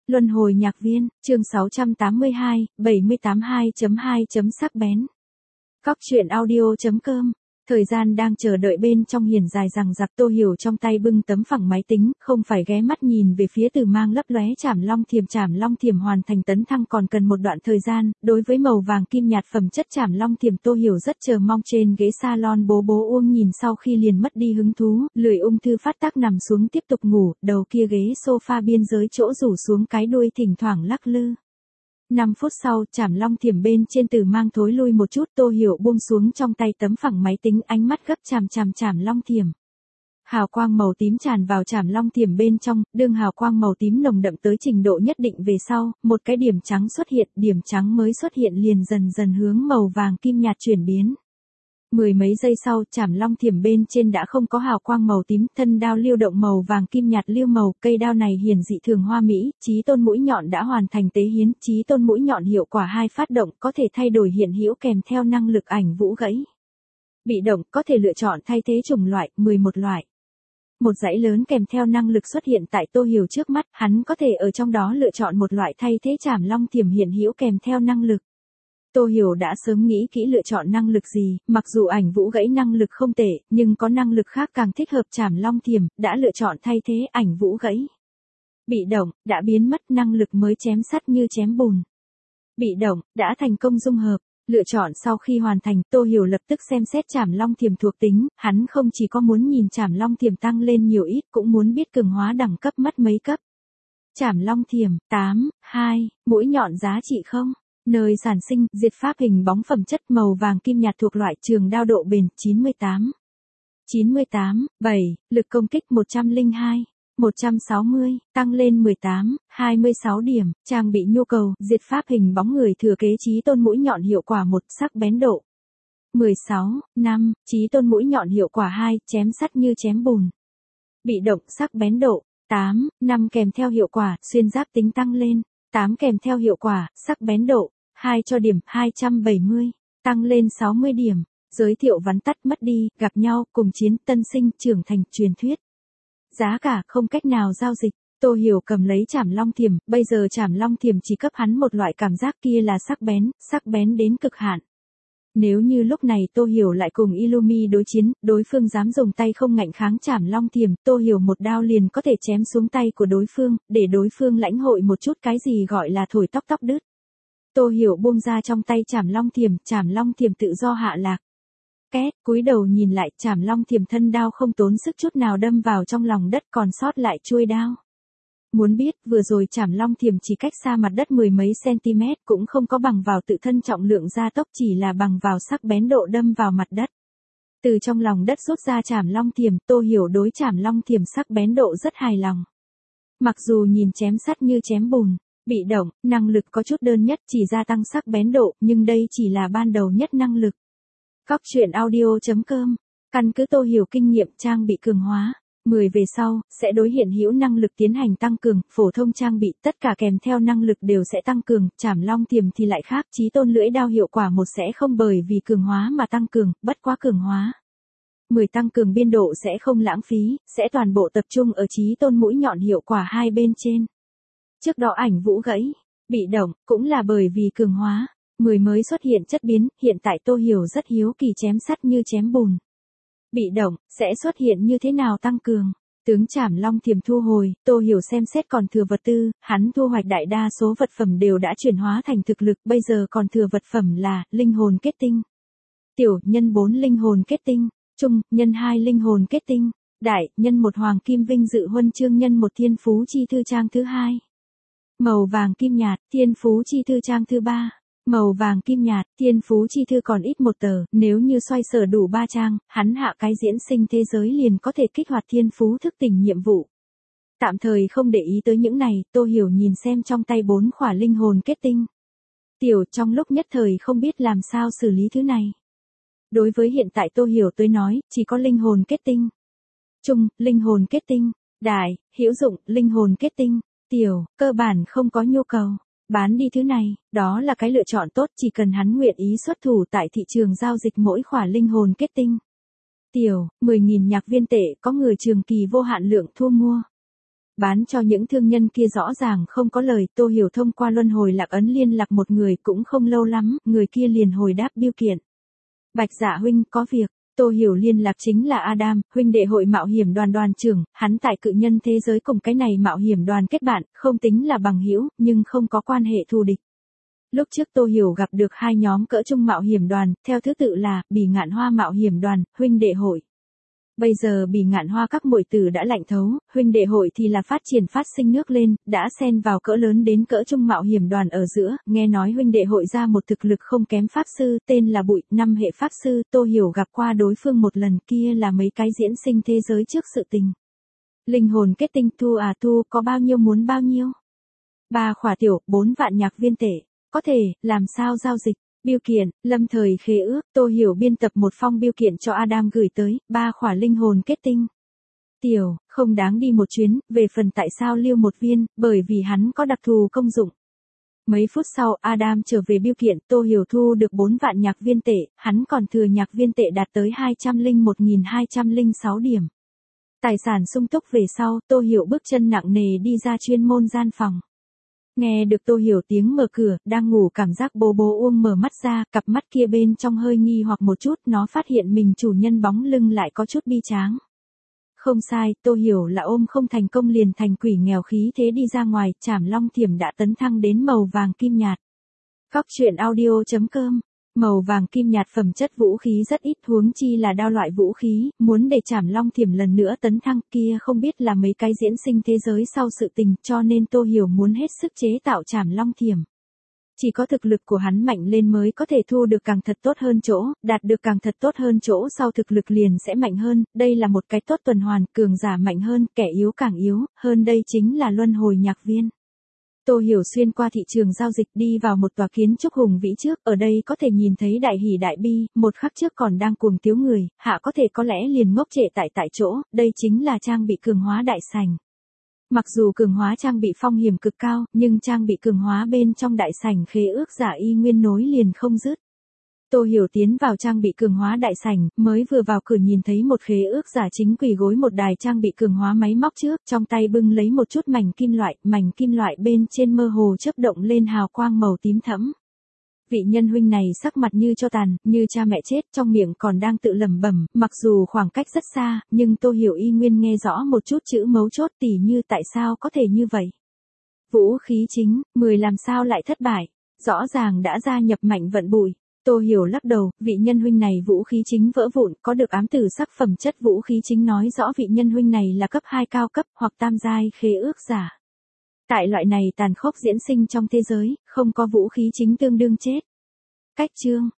Luân hồi nhạc viên, chương 682, 782.2. Sắc bén. Cóc truyện audio.com. Thời gian đang chờ đợi bên trong hiền dài rằng giặc. Tô Hiểu trong tay bưng tấm phẳng máy tính, không phải ghé mắt nhìn về phía Từ Mang lấp lóe Trảm Long Thiểm hoàn thành tấn thăng còn cần một đoạn thời gian. Đối với màu vàng kim nhạt phẩm chất Trảm Long Thiểm, Tô Hiểu rất chờ mong. Trên ghế salon bố uông nhìn sau khi liền mất đi hứng thú, lười ung thư phát tác nằm xuống tiếp tục ngủ. Đầu kia ghế sofa biên giới chỗ rủ xuống cái đuôi thỉnh thoảng lắc lư. 5 phút sau, Trảm Long Thiểm bên trên Từ Mang thối lui một chút. Tô Hiểu buông xuống trong tay tấm phẳng máy tính, ánh mắt gấp chằm Trảm Long Thiểm. Hào quang màu tím tràn vào Trảm Long Thiểm bên trong, đương hào quang màu tím nồng đậm tới trình độ nhất định về sau, một cái điểm trắng xuất hiện, điểm trắng mới xuất hiện liền dần dần hướng màu vàng kim nhạt chuyển biến. Mười mấy giây sau, Trảm Long Thiểm bên trên đã không có hào quang màu tím, thân đao lưu động màu vàng kim nhạt lưu màu, cây đao này hiển dị thường hoa mỹ, chí tôn mũi nhọn đã hoàn thành tế hiến, chí tôn mũi nhọn hiệu quả 2 phát động, có thể thay đổi hiện hữu kèm theo năng lực ảnh vũ gãy. Bị động, có thể lựa chọn thay thế chủng loại, 11 loại. Một dãy lớn kèm theo năng lực xuất hiện tại Tô Hiểu trước mắt, hắn có thể ở trong đó lựa chọn một loại thay thế Trảm Long Thiểm hiện hữu kèm theo năng lực. Tô Hiểu đã sớm nghĩ kỹ lựa chọn năng lực gì, mặc dù ảnh vũ gãy năng lực không tệ, nhưng có năng lực khác càng thích hợp Trảm Long Thiểm, đã lựa chọn thay thế ảnh vũ gãy. Bị động, đã biến mất năng lực mới chém sắt như chém bùn. Bị động, đã thành công dung hợp. Lựa chọn sau khi hoàn thành, Tô Hiểu lập tức xem xét Trảm Long Thiểm thuộc tính, hắn không chỉ có muốn nhìn Trảm Long Thiểm tăng lên nhiều ít, cũng muốn biết cường hóa đẳng cấp mất mấy cấp. Trảm Long Thiểm, 8, 2, mũi nhọn giá trị không? Nơi sản sinh, diệt pháp hình bóng phẩm chất màu vàng kim nhạt thuộc loại trường đao độ bền, 98. 7, lực công kích 102. 160, tăng lên 18, 26 điểm, trang bị nhu cầu, diệt pháp hình bóng người thừa kế chí tôn mũi nhọn hiệu quả 1, sắc bén độ. 16, 5, chí tôn mũi nhọn hiệu quả 2, chém sắt như chém bùn. Bị động, sắc bén độ. 8, 5 kèm theo hiệu quả, xuyên giáp tính tăng lên. 8 kèm theo hiệu quả, sắc bén độ. 2 cho điểm, 270, tăng lên 60 điểm. Giới thiệu vắn tắt mất đi, gặp nhau, cùng chiến, tân sinh, trưởng thành, truyền thuyết. Giá cả không cách nào giao dịch. Tô Hiểu cầm lấy Trảm Long Thiểm, bây giờ Trảm Long Thiểm chỉ cấp hắn một loại cảm giác kia là sắc bén đến cực hạn. Nếu như lúc này Tô Hiểu lại cùng Illumi đối chiến, đối phương dám dùng tay không ngạnh kháng Trảm Long Thiểm, Tô Hiểu một đao liền có thể chém xuống tay của đối phương, để đối phương lãnh hội một chút cái gì gọi là thổi tóc đứt. Tô Hiểu buông ra trong tay Trảm Long Thiểm tự do hạ lạc. Két, cúi đầu nhìn lại, Trảm Long Thiểm thân đao không tốn sức chút nào đâm vào trong lòng đất, còn sót lại chuôi đao. Muốn biết, vừa rồi Trảm Long Thiểm chỉ cách xa mặt đất mười mấy cm, cũng không có bằng vào tự thân trọng lượng gia tốc, chỉ là bằng vào sắc bén độ đâm vào mặt đất. Từ trong lòng đất rút ra Trảm Long Thiểm, Tô Hiểu đối Trảm Long Thiểm sắc bén độ rất hài lòng. Mặc dù nhìn chém sắt như chém bùn, bị động, năng lực có chút đơn nhất, chỉ gia tăng sắc bén độ, nhưng đây chỉ là ban đầu nhất năng lực. Cóc truyện audio.com. Căn cứ Tô Hiểu kinh nghiệm trang bị cường hóa, 10 về sau, sẽ đối hiện hữu năng lực tiến hành tăng cường, phổ thông trang bị, tất cả kèm theo năng lực đều sẽ tăng cường, Trảm Long Thiểm thì lại khác, chí tôn lưỡi đao hiệu quả 1 sẽ không bởi vì cường hóa mà tăng cường, bất quá cường hóa. 10 tăng cường biên độ sẽ không lãng phí, sẽ toàn bộ tập trung ở chí tôn mũi nhọn hiệu quả 2 bên trên. Trước đó ảnh vũ gãy, bị động, cũng là bởi vì cường hóa. 10 mới xuất hiện chất biến, hiện tại Tô Hiểu rất hiếu kỳ chém sắt như chém bùn. Bị động, sẽ xuất hiện như thế nào tăng cường? Tướng Trảm Long Thiểm thu hồi, Tô Hiểu xem xét còn thừa vật tư, hắn thu hoạch đại đa số vật phẩm đều đã chuyển hóa thành thực lực, bây giờ còn thừa vật phẩm là, linh hồn kết tinh. Tiểu, nhân 4 linh hồn kết tinh, trung, nhân 2 linh hồn kết tinh, đại, nhân 1 hoàng kim vinh dự huân chương nhân 1 thiên phú chi thư trang thứ 2. Màu vàng kim nhạt, thiên phú chi thư trang thứ 3. Màu vàng kim nhạt, thiên phú chi thư còn ít 1 tờ, nếu như xoay sở đủ 3 trang, hắn hạ cái diễn sinh thế giới liền có thể kích hoạt thiên phú thức tỉnh nhiệm vụ. Tạm thời không để ý tới những này, Tô Hiểu nhìn xem trong tay 4 khỏa linh hồn kết tinh. Tiểu, trong lúc nhất thời không biết làm sao xử lý thứ này. Đối với hiện tại Tô Hiểu tới nói, chỉ có linh hồn kết tinh. Trung, linh hồn kết tinh. Đại, hữu dụng, linh hồn kết tinh. Tiểu, cơ bản không có nhu cầu. Bán đi thứ này, đó là cái lựa chọn tốt, chỉ cần hắn nguyện ý xuất thủ tại thị trường giao dịch mỗi khỏa linh hồn kết tinh. Tiểu, 10.000 nhạc viên tệ, có người trường kỳ vô hạn lượng thu mua. Bán cho những thương nhân kia rõ ràng không có lời, Tô Hiểu thông qua luân hồi lạc ấn liên lạc một người, cũng không lâu lắm, người kia liền hồi đáp bưu kiện. Bạch Dạ huynh, có việc. Tô Hiểu liên lạc chính là Adam, huynh đệ hội mạo hiểm đoàn đoàn trưởng, hắn tại cự nhân thế giới cùng cái này mạo hiểm đoàn kết bạn, không tính là bằng hữu, nhưng không có quan hệ thù địch. Lúc trước Tô Hiểu gặp được hai nhóm cỡ trung mạo hiểm đoàn, theo thứ tự là Bỉ Ngạn Hoa mạo hiểm đoàn, huynh đệ hội. Bây giờ Bỉ Ngạn Hoa các muội tử đã lạnh thấu, huynh đệ hội thì là phát sinh nước lên, đã xen vào cỡ lớn đến cỡ trung mạo hiểm đoàn ở giữa, nghe nói huynh đệ hội ra một thực lực không kém pháp sư, tên là Bụi, 5 hệ pháp sư, Tô Hiểu gặp qua đối phương một lần, kia là mấy cái diễn sinh thế giới trước sự tình. Linh hồn kết tinh thu có bao nhiêu muốn bao nhiêu? 3 khỏa tiểu, 4 vạn nhạc viên tệ, có thể, làm sao giao dịch? Biêu kiện, lâm thời khế ước, Tô Hiểu biên tập một phong biêu kiện cho Adam gửi tới, 3 khỏa linh hồn kết tinh. Tiểu, không đáng đi một chuyến, về phần tại sao lưu một viên, bởi vì hắn có đặc thù công dụng. Mấy phút sau, Adam trở về biêu kiện, Tô Hiểu thu được 4 vạn nhạc viên tệ, hắn còn thừa nhạc viên tệ đạt tới 201.206 điểm. Tài sản sung túc về sau, Tô Hiểu bước chân nặng nề đi ra chuyên môn gian phòng. Nghe được Tô Hiểu tiếng mở cửa, đang ngủ cảm giác bố Uông mở mắt ra, cặp mắt kia bên trong hơi nghi hoặc một chút, nó phát hiện mình chủ nhân bóng lưng lại có chút bi tráng. Không sai, Tô Hiểu là ôm không thành công liền thành quỷ nghèo khí thế đi ra ngoài, Trảm Long Thiểm đã tấn thăng đến màu vàng kim nhạt. Góc truyện audio.com. Màu vàng kim nhạt phẩm chất vũ khí rất ít, huống chi là đao loại vũ khí, muốn để Trảm Long Thiểm lần nữa tấn thăng kia không biết là mấy cái diễn sinh thế giới sau sự tình, cho nên Tô Hiểu muốn hết sức chế tạo Trảm Long Thiểm. Chỉ có thực lực của hắn mạnh lên mới có thể thu được càng thật tốt hơn chỗ, đạt được càng thật tốt hơn chỗ sau thực lực liền sẽ mạnh hơn, đây là một cái tốt tuần hoàn, cường giả mạnh hơn, kẻ yếu càng yếu, hơn đây chính là luân hồi nhạc viên. Tô Hiểu xuyên qua thị trường giao dịch đi vào một tòa kiến trúc hùng vĩ trước, ở đây có thể nhìn thấy đại hỉ đại bi, một khắc trước còn đang cuồng tiếu người, hạ có thể có lẽ liền ngốc trệ tại chỗ, đây chính là trang bị cường hóa đại sảnh. Mặc dù cường hóa trang bị phong hiểm cực cao, nhưng trang bị cường hóa bên trong đại sảnh khế ước giả y nguyên nối liền không dứt. Tô Hiểu tiến vào trang bị cường hóa đại sảnh, mới vừa vào cửa nhìn thấy một khế ước giả chính quỳ gối một đài trang bị cường hóa máy móc trước, trong tay bưng lấy một chút mảnh kim loại bên trên mơ hồ chớp động lên hào quang màu tím thẫm. Vị nhân huynh này sắc mặt như cho tàn, như cha mẹ chết, trong miệng còn đang tự lẩm bẩm, mặc dù khoảng cách rất xa, nhưng Tô Hiểu y nguyên nghe rõ một chút chữ mấu chốt, tỉ như tại sao có thể như vậy. Vũ khí chính, 10 làm sao lại thất bại, rõ ràng đã gia nhập mạnh vận bụi. Tô Hiểu lắc đầu, vị nhân huynh này vũ khí chính vỡ vụn, có được ám tử sắc phẩm chất vũ khí chính nói rõ vị nhân huynh này là cấp 2 cao cấp hoặc tam giai khế ước giả. Tại loại này tàn khốc diễn sinh trong thế giới, không có vũ khí chính tương đương chết. Cách chương